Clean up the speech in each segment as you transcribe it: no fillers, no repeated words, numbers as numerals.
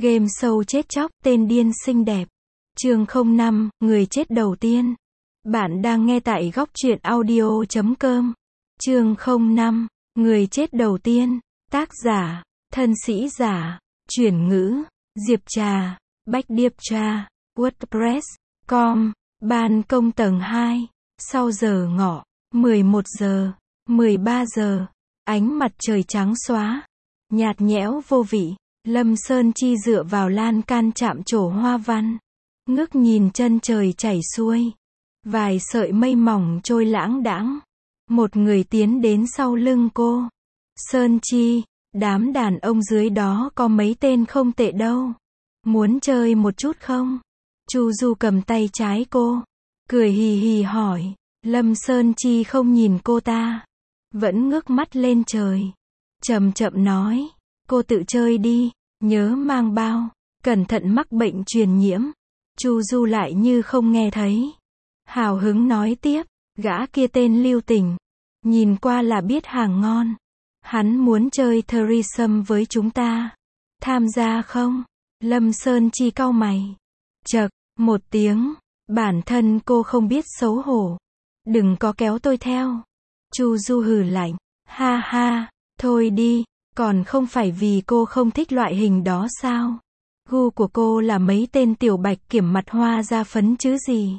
Game show chết chóc, tên điên xinh đẹp. Chương 05, người chết đầu tiên. Bạn đang nghe tại góc truyện audio.com. Chương 05, người chết đầu tiên. Tác giả, thân sĩ giả, chuyển ngữ, Diệp Trà, Bách Điệp Trà, WordPress.com. Ban công tầng 2. Sau giờ ngọ, 11 giờ, 13 giờ, ánh mặt trời trắng xóa, nhạt nhẽo vô vị. Lâm Sơn Chi dựa vào lan can chạm trổ hoa văn, ngước nhìn chân trời chảy xuôi, vài sợi mây mỏng trôi lãng đãng. Một người tiến đến sau lưng cô. Sơn Chi, đám đàn ông dưới đó có mấy tên không tệ đâu. Muốn chơi một chút không? Chu Du cầm tay trái cô, cười hì hì hỏi. Lâm Sơn Chi không nhìn cô ta, vẫn ngước mắt lên trời, chậm chậm nói. Cô tự chơi đi, nhớ mang bao, cẩn thận mắc bệnh truyền nhiễm. Chu Du lại như không nghe thấy, hào hứng nói tiếp. Gã kia tên Lưu Tình, nhìn qua là biết hàng ngon. Hắn muốn chơi threesome với chúng ta. Tham gia không? Lâm Sơn Chi cau mày. Chậc, một tiếng. Bản thân cô không biết xấu hổ. Đừng có kéo tôi theo. Chu Du hừ lạnh. Ha ha, thôi đi. Còn không phải vì cô không thích loại hình đó sao? Gu của cô là mấy tên tiểu bạch kiểm mặt hoa da phấn chứ gì.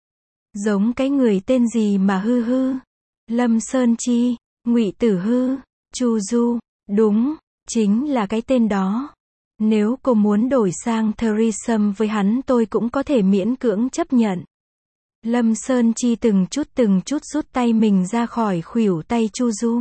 Giống cái người tên gì mà hư hư. Lâm Sơn Chi, Ngụy Tử Hư, Chu Du, đúng, chính là cái tên đó. Nếu cô muốn đổi sang threesome với hắn tôi cũng có thể miễn cưỡng chấp nhận. Lâm Sơn Chi từng chút rút tay mình ra khỏi khuỷu tay Chu Du.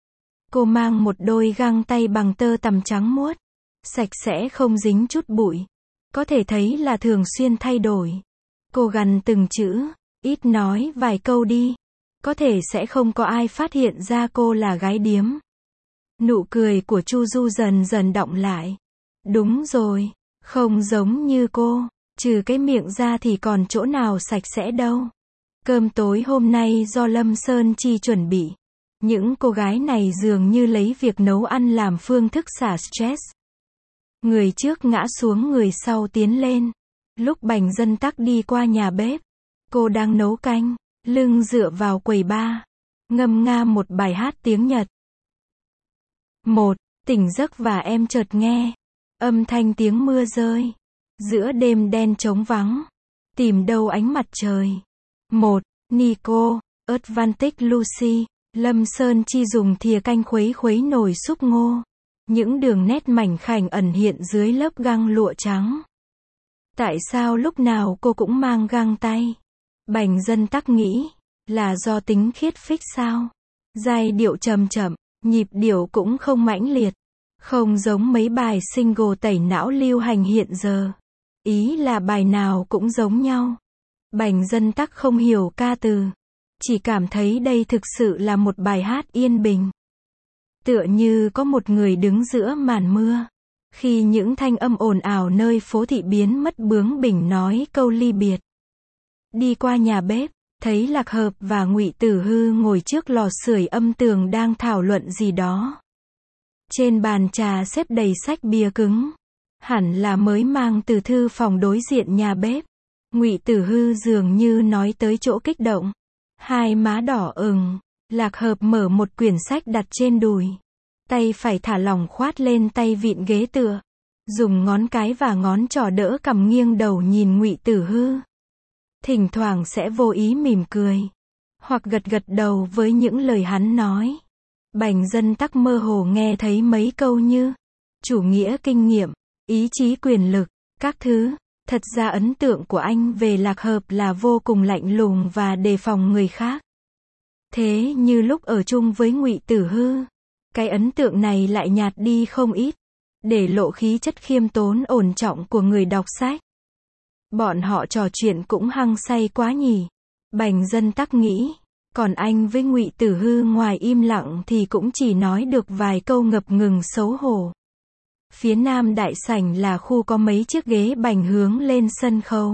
Cô mang một đôi găng tay bằng tơ tằm trắng muốt, sạch sẽ không dính chút bụi. Có thể thấy là thường xuyên thay đổi. Cô gằn từng chữ, ít nói vài câu đi. Có thể sẽ không có ai phát hiện ra cô là gái điếm. Nụ cười của Chu Du dần dần đọng lại. Đúng rồi, không giống như cô, trừ cái miệng ra thì còn chỗ nào sạch sẽ đâu. Cơm tối hôm nay do Lâm Sơn Chi chuẩn bị. Những cô gái này dường như lấy việc nấu ăn làm phương thức xả stress. Người trước ngã xuống người sau tiến lên. Lúc Bành Dân Tắc đi qua nhà bếp, cô đang nấu canh, lưng dựa vào quầy bar, ngâm nga một bài hát tiếng Nhật. Tỉnh giấc và em chợt nghe âm thanh tiếng mưa rơi giữa đêm đen trống vắng. Tìm đâu ánh mặt trời. Nico, Advantage Lucy. Lâm Sơn Chi dùng thìa canh khuấy nồi súp ngô. Những đường nét mảnh khảnh ẩn hiện dưới lớp găng lụa trắng. Tại sao lúc nào cô cũng mang găng tay? Bành Dân Tắc nghĩ, là do tính khiết phích sao? Giai điệu trầm chậm, nhịp điệu cũng không mãnh liệt. Không giống mấy bài single tẩy não lưu hành hiện giờ. Ý là bài nào cũng giống nhau. Bành Dân Tắc không hiểu ca từ. Chỉ cảm thấy đây thực sự là một bài hát yên bình. Tựa như có một người đứng giữa màn mưa. Khi những thanh âm ồn ào nơi phố thị biến mất bướng bỉnh nói câu ly biệt. Đi qua nhà bếp, thấy Lạc Hợp và Ngụy Tử Hư ngồi trước lò sưởi âm tường đang thảo luận gì đó. Trên bàn trà xếp đầy sách bìa cứng. Hẳn là mới mang từ thư phòng đối diện nhà bếp. Ngụy Tử Hư dường như nói tới chỗ kích động. Hai má đỏ ửng. Lạc Hợp mở một quyển sách đặt trên đùi. Tay phải thả lỏng khoát lên tay vịn ghế tựa. Dùng ngón cái và ngón trỏ đỡ cằm nghiêng đầu nhìn Ngụy Tử Hư. Thỉnh thoảng sẽ vô ý mỉm cười. Hoặc gật đầu với những lời hắn nói. Bành Dân Tắc mơ hồ nghe thấy mấy câu như chủ nghĩa kinh nghiệm, ý chí quyền lực, các thứ. Thật ra ấn tượng của anh về Lạc Hợp là vô cùng lạnh lùng và đề phòng người khác. Thế như lúc ở chung với Ngụy Tử Hư, cái ấn tượng này lại nhạt đi không ít, để lộ khí chất khiêm tốn ổn trọng của người đọc sách. Bọn họ trò chuyện cũng hăng say quá nhỉ. Bành Dân Tắc nghĩ, còn anh với Ngụy Tử Hư ngoài im lặng thì cũng chỉ nói được vài câu ngập ngừng xấu hổ. Phía nam đại sảnh là khu có mấy chiếc ghế bành hướng lên sân khấu.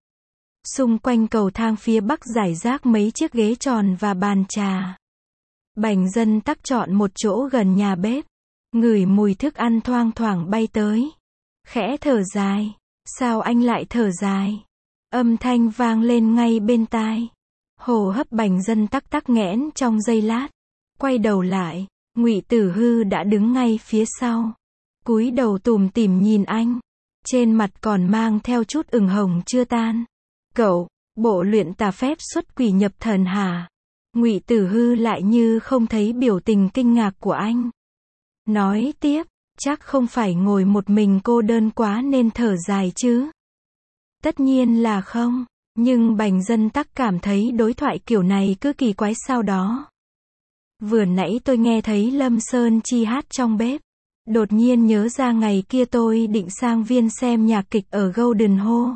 Xung quanh cầu thang phía bắc rải rác mấy chiếc ghế tròn và bàn trà. Bành Dân Tắc chọn một chỗ gần nhà bếp, ngửi mùi thức ăn thoang thoảng bay tới. khẽ thở dài. Sao anh lại thở dài? Âm thanh vang lên ngay bên tai. Hô hấp Bành Dân tắc tắc nghẽn trong giây lát. Quay đầu lại, Ngụy Tử Hư đã đứng ngay phía sau. Cúi đầu tủm tỉm nhìn anh. Trên mặt còn mang theo chút ửng hồng chưa tan. Cậu, bộ luyện tà phép xuất quỷ nhập thần hả? Ngụy Tử Hư lại như không thấy biểu tình kinh ngạc của anh. Nói tiếp, chắc không phải ngồi một mình cô đơn quá nên thở dài chứ? Tất nhiên là không, nhưng Bành Dân tắc cảm thấy đối thoại kiểu này cứ kỳ quái sao đó. Vừa nãy tôi nghe thấy Lâm Sơn Chi hát trong bếp. Đột nhiên nhớ ra ngày kia tôi định sang Viên xem nhạc kịch ở Golden Hall.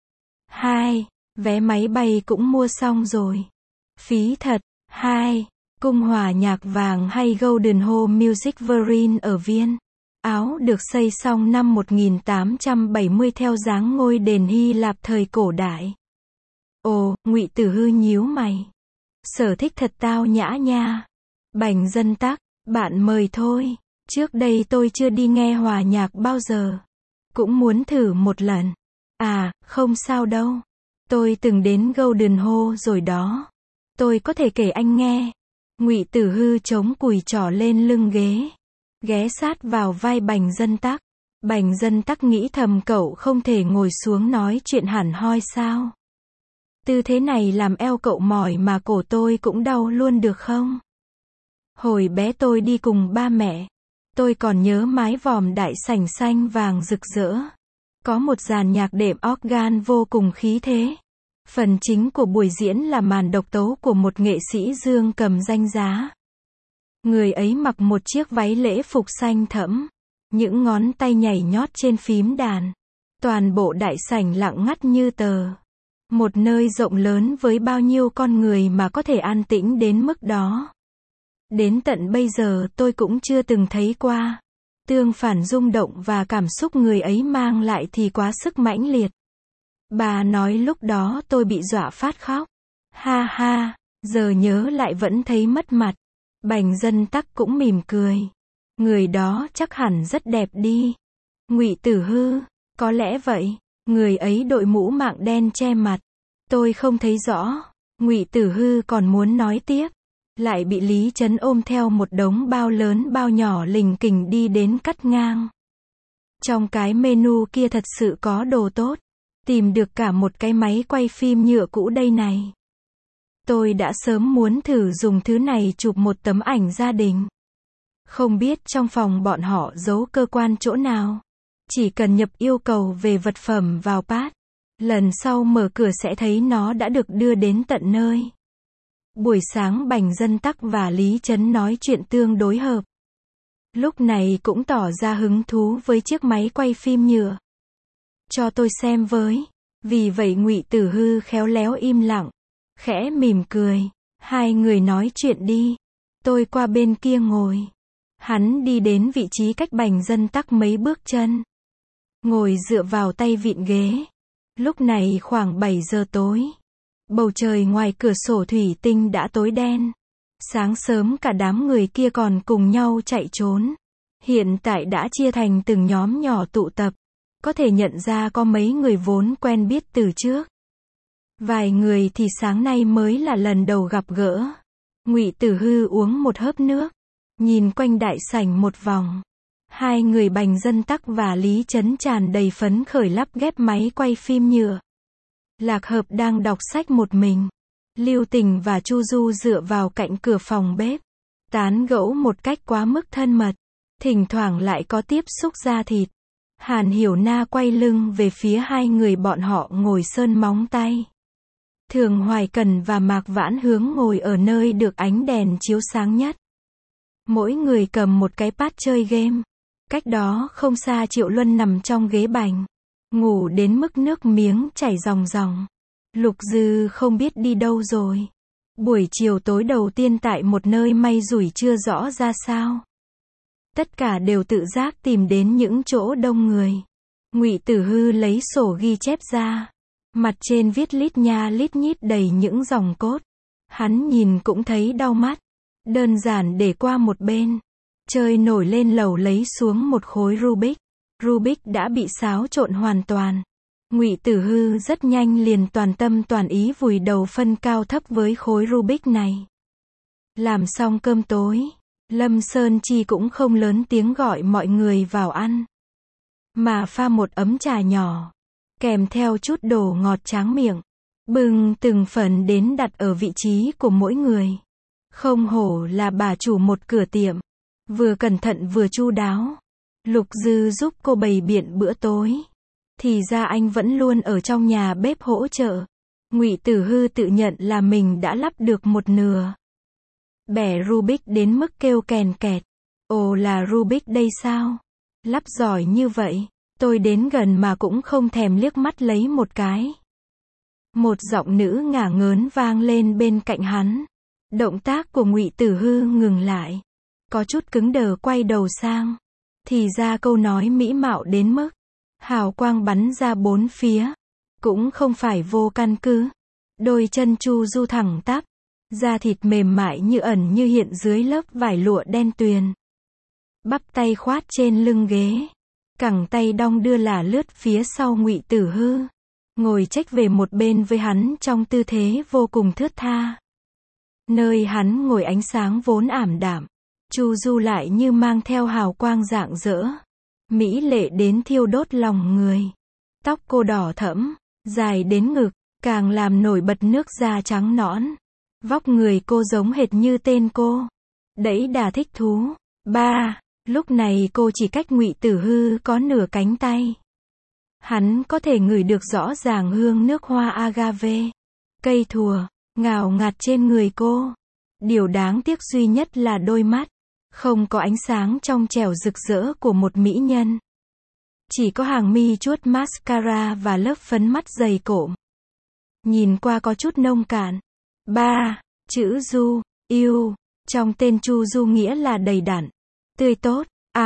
Vé máy bay cũng mua xong rồi. Phí thật. Cung hòa nhạc vàng hay Golden Hall Music Verein ở Viên. Áo được xây xong năm 1870 theo dáng ngôi đền Hy Lạp thời cổ đại. Ồ, Ngụy Tử Hư nhíu mày. Sở thích thật tao nhã nha. Bành Dân tắc, bạn mời thôi. Trước đây tôi chưa đi nghe hòa nhạc bao giờ. Cũng muốn thử một lần. À, không sao đâu. Tôi từng đến Golden Hall rồi đó. Tôi có thể kể anh nghe. Ngụy Tử Hư chống cùi trỏ lên lưng ghế. Ghé sát vào vai Bành Dân tắc. Bành Dân tắc nghĩ thầm cậu không thể ngồi xuống nói chuyện hẳn hoi sao? Tư thế này làm eo cậu mỏi mà cổ tôi cũng đau luôn được không? Hồi bé tôi đi cùng ba mẹ. Tôi còn nhớ mái vòm đại sảnh xanh vàng rực rỡ. Có một dàn nhạc đệm organ vô cùng khí thế. Phần chính của buổi diễn là màn độc tấu của một nghệ sĩ dương cầm danh giá. Người ấy mặc một chiếc váy lễ phục xanh thẫm. Những ngón tay nhảy nhót trên phím đàn. Toàn bộ đại sảnh lặng ngắt như tờ. Một nơi rộng lớn với bao nhiêu con người mà có thể an tĩnh đến mức đó. Đến tận bây giờ tôi cũng chưa từng thấy qua. Tương phản rung động và cảm xúc người ấy mang lại thì quá sức mãnh liệt. Bà nói lúc đó tôi bị dọa phát khóc. Ha, giờ nhớ lại vẫn thấy mất mặt. Bành Dân tắc cũng mỉm cười. Người đó chắc hẳn rất đẹp đi. Ngụy Tử Hư, có lẽ vậy. Người ấy đội mũ mạng đen che mặt. Tôi không thấy rõ. Ngụy Tử Hư còn muốn nói tiếp. Lại bị Lý Trấn ôm theo một đống bao lớn bao nhỏ lình kình đi đến cắt ngang. Trong cái menu kia thật sự có đồ tốt. Tìm được cả một cái máy quay phim nhựa cũ đây này. Tôi đã sớm muốn thử dùng thứ này chụp một tấm ảnh gia đình. Không biết trong phòng bọn họ giấu cơ quan chỗ nào. Chỉ cần nhập yêu cầu về vật phẩm vào pad. Lần sau mở cửa sẽ thấy nó đã được đưa đến tận nơi. Buổi sáng Bành Dân tắc và Lý Trấn nói chuyện tương đối hợp. Lúc này cũng tỏ ra hứng thú với chiếc máy quay phim nhựa. Cho tôi xem với. Vì vậy Ngụy Tử Hư khéo léo im lặng. Khẽ mỉm cười. Hai người nói chuyện đi. Tôi qua bên kia ngồi. Hắn đi đến vị trí cách Bành Dân tắc mấy bước chân. Ngồi dựa vào tay vịn ghế. Lúc này khoảng 7 giờ tối. Bầu trời ngoài cửa sổ thủy tinh đã tối đen. Sáng sớm cả đám người kia còn cùng nhau chạy trốn. Hiện tại đã chia thành từng nhóm nhỏ tụ tập. Có thể nhận ra có mấy người vốn quen biết từ trước. Vài người thì sáng nay mới là lần đầu gặp gỡ. Ngụy Tử Hư uống một hớp nước. Nhìn quanh đại sảnh một vòng. Hai người Bành Dân tắc và Lý Trấn tràn đầy phấn khởi lắp ghép máy quay phim nhựa. Lạc Hợp đang đọc sách một mình. Lưu Tình và Chu Du dựa vào cạnh cửa phòng bếp. Tán gẫu một cách quá mức thân mật. Thỉnh thoảng lại có tiếp xúc da thịt. Hàn Hiểu Na quay lưng về phía hai người bọn họ ngồi sơn móng tay. Thường Hoài Cần và Mạc Vãn Hướng ngồi ở nơi được ánh đèn chiếu sáng nhất. Mỗi người cầm một cái pad chơi game. Cách đó không xa Triệu Luân nằm trong ghế bành. Ngủ đến mức nước miếng chảy ròng ròng. Lục Dư không biết đi đâu rồi. Buổi chiều tối đầu tiên tại một nơi may rủi chưa rõ ra sao. Tất cả đều tự giác tìm đến những chỗ đông người. Ngụy Tử Hư lấy sổ ghi chép ra. Mặt trên viết lít nha lít nhít đầy những dòng cốt. Hắn nhìn cũng thấy đau mắt. Đơn giản để qua một bên. Chơi nổi lên lầu lấy xuống một khối Rubik. Rubik đã bị xáo trộn hoàn toàn. Ngụy Tử Hư rất nhanh liền toàn tâm toàn ý vùi đầu phân cao thấp với khối Rubik này. Làm xong cơm tối, Lâm Sơn Chi cũng không lớn tiếng gọi mọi người vào ăn, mà pha một ấm trà nhỏ, kèm theo chút đồ ngọt tráng miệng, bưng từng phần đến đặt ở vị trí của mỗi người. Không hổ là bà chủ một cửa tiệm, vừa cẩn thận vừa chu đáo. Lục Dư giúp cô bày biện bữa tối, thì ra anh vẫn luôn ở trong nhà bếp hỗ trợ. Ngụy Tử Hư tự nhận là mình đã lắp được một nửa. Bẻ Rubik đến mức kêu kèn kẹt. Ồ, là Rubik đây sao? Lắp giỏi như vậy, tôi đến gần mà cũng không thèm liếc mắt lấy một cái. Một giọng nữ ngả ngớn vang lên bên cạnh hắn. Động tác của Ngụy Tử Hư ngừng lại, có chút cứng đờ quay đầu sang. Thì ra câu nói mỹ mạo đến mức hào quang bắn ra bốn phía, cũng không phải vô căn cứ. Đôi chân chu du thẳng tắp, da thịt mềm mại như ẩn như hiện dưới lớp vải lụa đen tuyền. Bắp tay khoát trên lưng ghế, cẳng tay đong đưa lả lướt phía sau Ngụy Tử Hư, ngồi chếch về một bên với hắn trong tư thế vô cùng thướt tha. Nơi hắn ngồi ánh sáng vốn ảm đạm, chu du lại như mang theo hào quang rạng rỡ, mỹ lệ đến thiêu đốt lòng người. Tóc cô đỏ thẫm, dài đến ngực, càng làm nổi bật nước da trắng nõn. Vóc người cô giống hệt như tên cô, đẫy đà thích thú. Lúc này cô chỉ cách Ngụy Tử Hư có nửa cánh tay. Hắn có thể ngửi được rõ ràng hương nước hoa agave, cây thùa, ngào ngạt trên người cô. Điều đáng tiếc duy nhất là đôi mắt, không có ánh sáng trong trẻo rực rỡ của một mỹ nhân. Chỉ có hàng mi chuốt mascara và lớp phấn mắt dày cộm. Nhìn qua có chút nông cạn. Chữ Du, yêu, trong tên Chu Du nghĩa là đầy đặn, tươi tốt.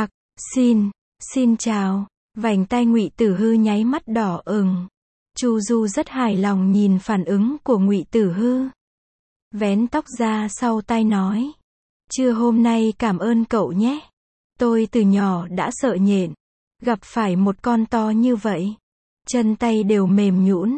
Xin chào. Vành tai Ngụy Tử Hư nháy mắt đỏ ửng. Chu Du rất hài lòng nhìn phản ứng của Ngụy Tử Hư. Vén tóc ra sau tai nói. Trưa hôm nay cảm ơn cậu nhé. Tôi từ nhỏ đã sợ nhện. Gặp phải một con to như vậy, chân tay đều mềm nhũn.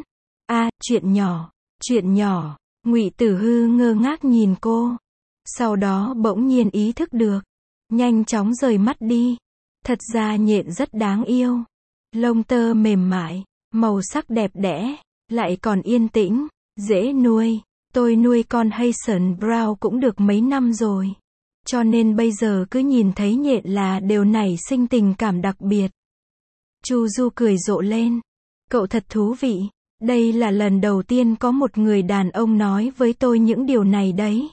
Chuyện nhỏ. Ngụy Tử Hư ngơ ngác nhìn cô. Sau đó bỗng nhiên ý thức được. Nhanh chóng rời mắt đi. Thật ra nhện rất đáng yêu. Lông tơ mềm mại, màu sắc đẹp đẽ, lại còn yên tĩnh, dễ nuôi. Tôi nuôi con Haitian Brown cũng được mấy năm rồi. Cho nên bây giờ cứ nhìn thấy nhện là đều nảy sinh tình cảm đặc biệt. Chu Du cười rộ lên. Cậu thật thú vị. Đây là lần đầu tiên có một người đàn ông nói với tôi những điều này đấy.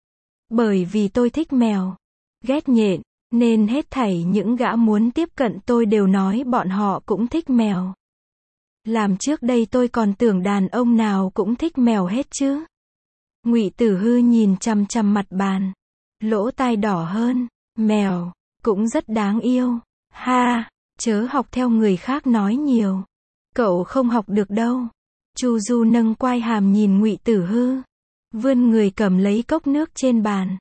Bởi vì tôi thích mèo, ghét nhện, nên hết thảy những gã muốn tiếp cận tôi đều nói bọn họ cũng thích mèo. Làm trước đây tôi còn tưởng đàn ông nào cũng thích mèo hết chứ. Ngụy Tử Hư nhìn chằm chằm mặt bàn, lỗ tai đỏ hơn. Mèo cũng rất đáng yêu. Chớ học theo người khác nói nhiều. Cậu không học được đâu. Chu Du nâng quai hàm nhìn Ngụy Tử Hư, vươn người cầm lấy cốc nước trên bàn.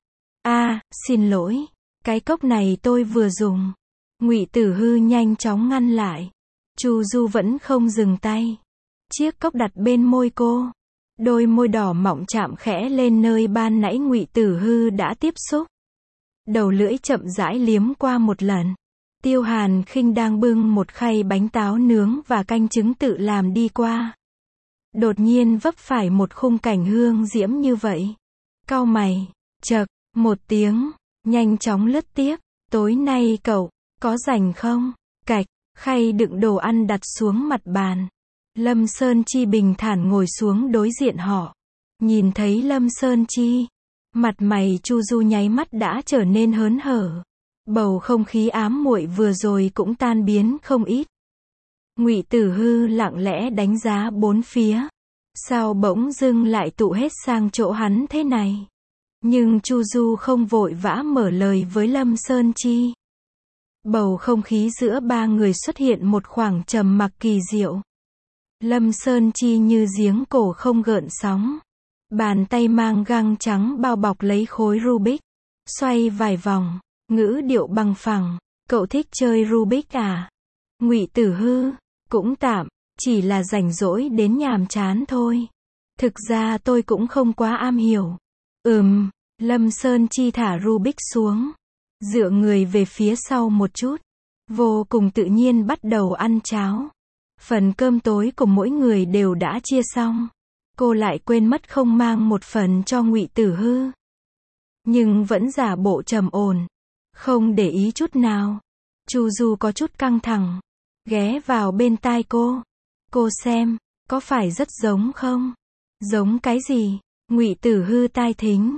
Xin lỗi, cái cốc này tôi vừa dùng. Ngụy Tử Hư nhanh chóng ngăn lại. Chu Du vẫn không dừng tay. Chiếc cốc đặt bên môi cô. Đôi môi đỏ mọng chạm khẽ lên nơi ban nãy Ngụy Tử Hư đã tiếp xúc. Đầu lưỡi chậm rãi liếm qua một lần. Tiêu Hàn Khinh đang bưng một khay bánh táo nướng và canh trứng tự làm đi qua. Đột nhiên vấp phải một khung cảnh hương diễm như vậy. Cau mày, chậc, một tiếng, nhanh chóng lướt tiếp. Tối nay cậu, có rảnh không? Cạch, khay đựng đồ ăn đặt xuống mặt bàn. Lâm Sơn Chi bình thản ngồi xuống đối diện họ. Nhìn thấy Lâm Sơn Chi, mặt mày Chu Du nháy mắt đã trở nên hớn hở. Bầu không khí ám muội vừa rồi cũng tan biến không ít. Ngụy Tử Hư lặng lẽ đánh giá bốn phía. Sao bỗng dưng lại tụ hết sang chỗ hắn thế này? Nhưng Chu Du không vội vã mở lời với Lâm Sơn Chi. Bầu không khí giữa ba người xuất hiện một khoảng trầm mặc kỳ diệu. Lâm Sơn Chi như giếng cổ không gợn sóng. Bàn tay mang găng trắng bao bọc lấy khối Rubik. Xoay vài vòng, ngữ điệu bằng phẳng. Cậu thích chơi Rubik à? Ngụy Tử Hư, cũng tạm, chỉ là rảnh rỗi đến nhàm chán thôi. Thực ra tôi cũng không quá am hiểu. Lâm Sơn Chi thả Rubik xuống, dựa người về phía sau một chút, vô cùng tự nhiên bắt đầu ăn cháo. Phần cơm tối của mỗi người đều đã chia xong. Cô lại quên mất không mang một phần cho Ngụy Tử Hư. Nhưng vẫn giả bộ trầm ổn, không để ý chút nào. Chu Du có chút căng thẳng, ghé vào bên tai cô. Cô xem, có phải rất giống không? Giống cái gì? Ngụy Tử Hư tai thính.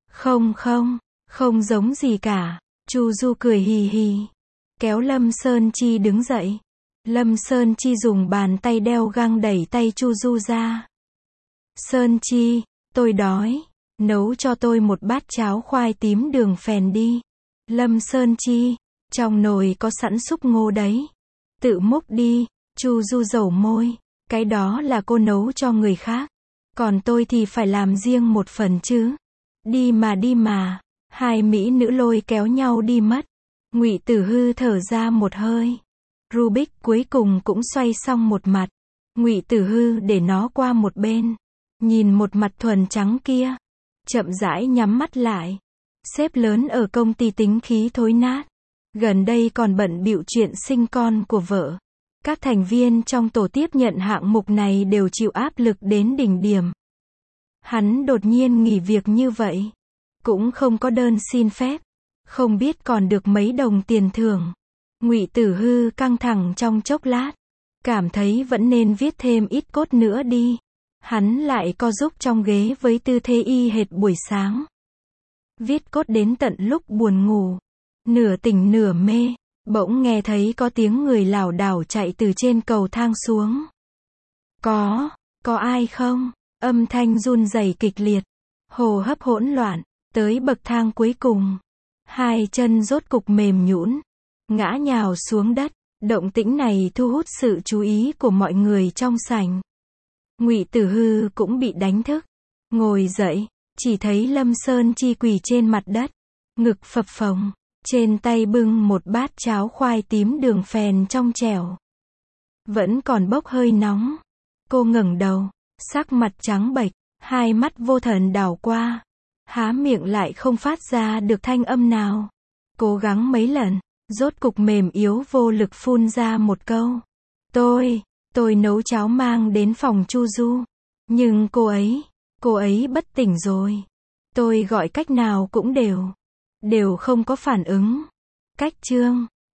Không giống gì cả. Chu Du cười hì hì, kéo Lâm Sơn Chi đứng dậy. Lâm Sơn Chi dùng bàn tay đeo găng đẩy tay Chu Du ra. Sơn Chi, tôi đói, nấu cho tôi một bát cháo khoai tím đường phèn đi. Lâm Sơn Chi, trong nồi có sẵn súp ngô đấy. Tự múc đi. Chu Du dẩu môi, cái đó là cô nấu cho người khác. Còn tôi thì phải làm riêng một phần chứ. Đi mà. Hai mỹ nữ lôi kéo nhau đi mất. Ngụy Tử Hư thở ra một hơi. Rubik cuối cùng cũng xoay xong một mặt. Ngụy Tử Hư để nó qua một bên, nhìn một mặt thuần trắng kia, chậm rãi nhắm mắt lại. Sếp lớn ở công ty tính khí thối nát, gần đây còn bận bịu chuyện sinh con của vợ. Các thành viên trong tổ tiếp nhận hạng mục này đều chịu áp lực đến đỉnh điểm. Hắn đột nhiên nghỉ việc như vậy, cũng không có đơn xin phép, không biết còn được mấy đồng tiền thưởng. Ngụy Tử Hư căng thẳng trong chốc lát, cảm thấy vẫn nên viết thêm ít cốt nữa đi. Hắn lại co giúp trong ghế với tư thế y hệt buổi sáng. Viết cốt đến tận lúc buồn ngủ, nửa tỉnh nửa mê, bỗng nghe thấy có tiếng người lảo đảo chạy từ trên cầu thang xuống. Có ai không? Âm thanh run rẩy kịch liệt, hô hấp hỗn loạn, tới bậc thang cuối cùng. Hai chân rốt cục mềm nhũn, ngã nhào xuống đất. Động tĩnh này thu hút sự chú ý của mọi người trong sảnh. Ngụy Tử Hư cũng bị đánh thức, ngồi dậy, chỉ thấy Lâm Sơn Chi quỳ trên mặt đất, ngực phập phồng, trên tay bưng một bát cháo khoai tím đường phèn trong chẻo, vẫn còn bốc hơi nóng. Cô ngẩng đầu, sắc mặt trắng bệch, hai mắt vô thần đảo qua, há miệng lại không phát ra được thanh âm nào. Cố gắng mấy lần, rốt cục mềm yếu vô lực phun ra một câu. Tôi nấu cháo mang đến phòng Chu Du. Nhưng cô ấy bất tỉnh rồi. Tôi gọi cách nào cũng đều không có phản ứng. Cách chương